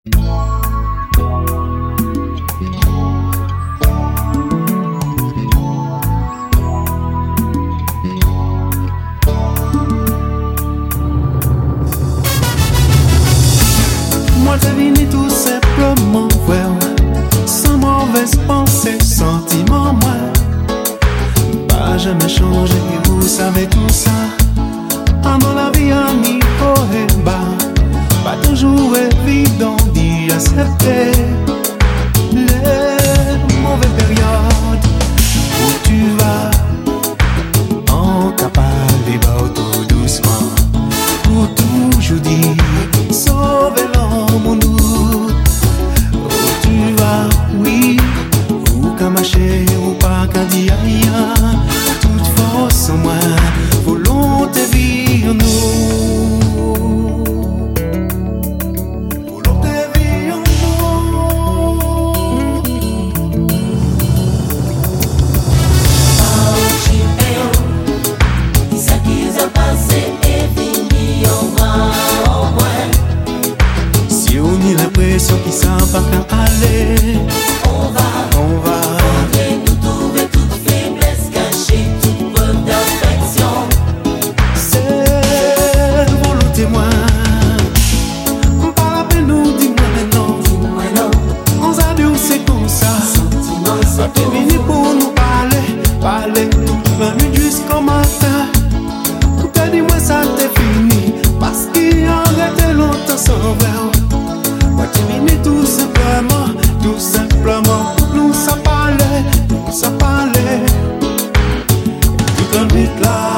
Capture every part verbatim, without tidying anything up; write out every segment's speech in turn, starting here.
Moi t'ai venu tout simplement voir, sans mauvaise pensée, sentiment moi. Pas jamais changé, vous savez tout ça. Ah dans la vie ami haut et bas, pas toujours évident d'y accepter les mauvaises périodes où tu vas en parler tout doucement pour toujours dire sauver l'homme en doute. Où tu vas, oui, ou qu'à marcher ou pas qu'à dire rien, toute force en moi, volonté vie en nous. Volonté vie en nous. Onde eu, isso aqui já passei e vim ao moins. Si on a l'impression qu'il s'en va qu'à aller, On va, on va. et nous trouver toute faiblesse cachée, toute preuve d'affection. C'est volonté moi. Pas la peine nous dis-moi maintenant. Dis-moi non, On s'adore c'est comme ça. sentiment Ça c'est t'est venu pour nous parler, parler toute la nuit jusqu'au matin. T'as dit moi ça t'est fini, parce qu'il a arrêté longtemps sans verre. Moi t'es venu tout simplement, tout simplement pour nous ça parler, nous ça parler. Toute la nuit là.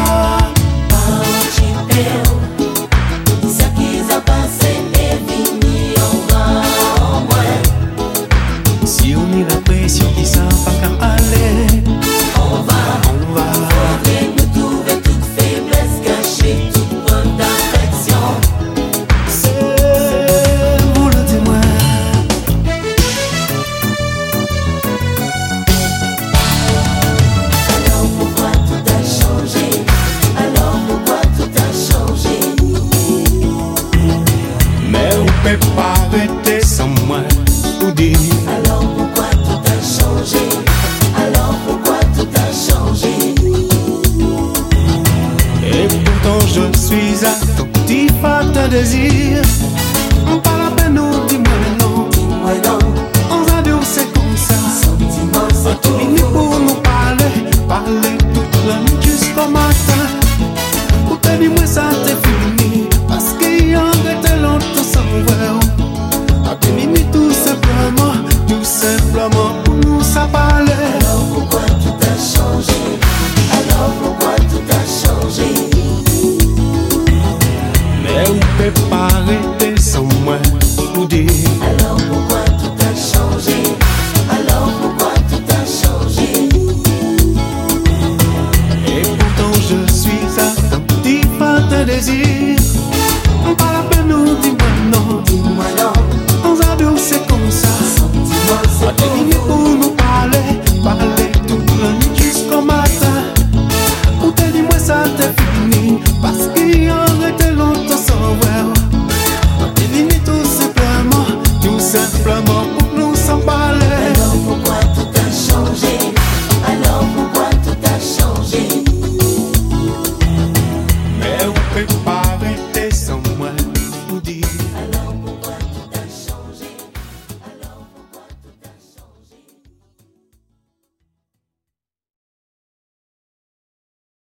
Onde eu, isso aqui já passei e vim ao moins. Si on a l'impression qu'il s'en va qu'à aller, On va, on va. et nous trouver toute faiblesse cachée, toute preuve d'affection. C'est volonté moi. Alors pourquoi tout a changé? Alors pourquoi tout a changé? Mais on peut pas